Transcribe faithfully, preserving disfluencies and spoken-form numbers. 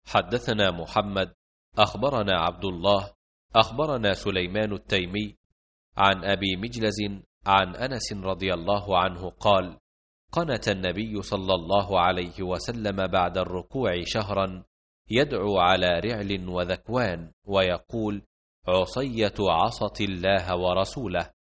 حدثنا محمد أخبرنا عبد الله أخبرنا سليمان التيمي عن أبي مجلز عن أنس رضي الله عنه قال: قنت النبي صلى الله عليه وسلم بعد الركوع شهرا يدعو على رعل وذكوان ويقول: عصية عصت الله ورسوله.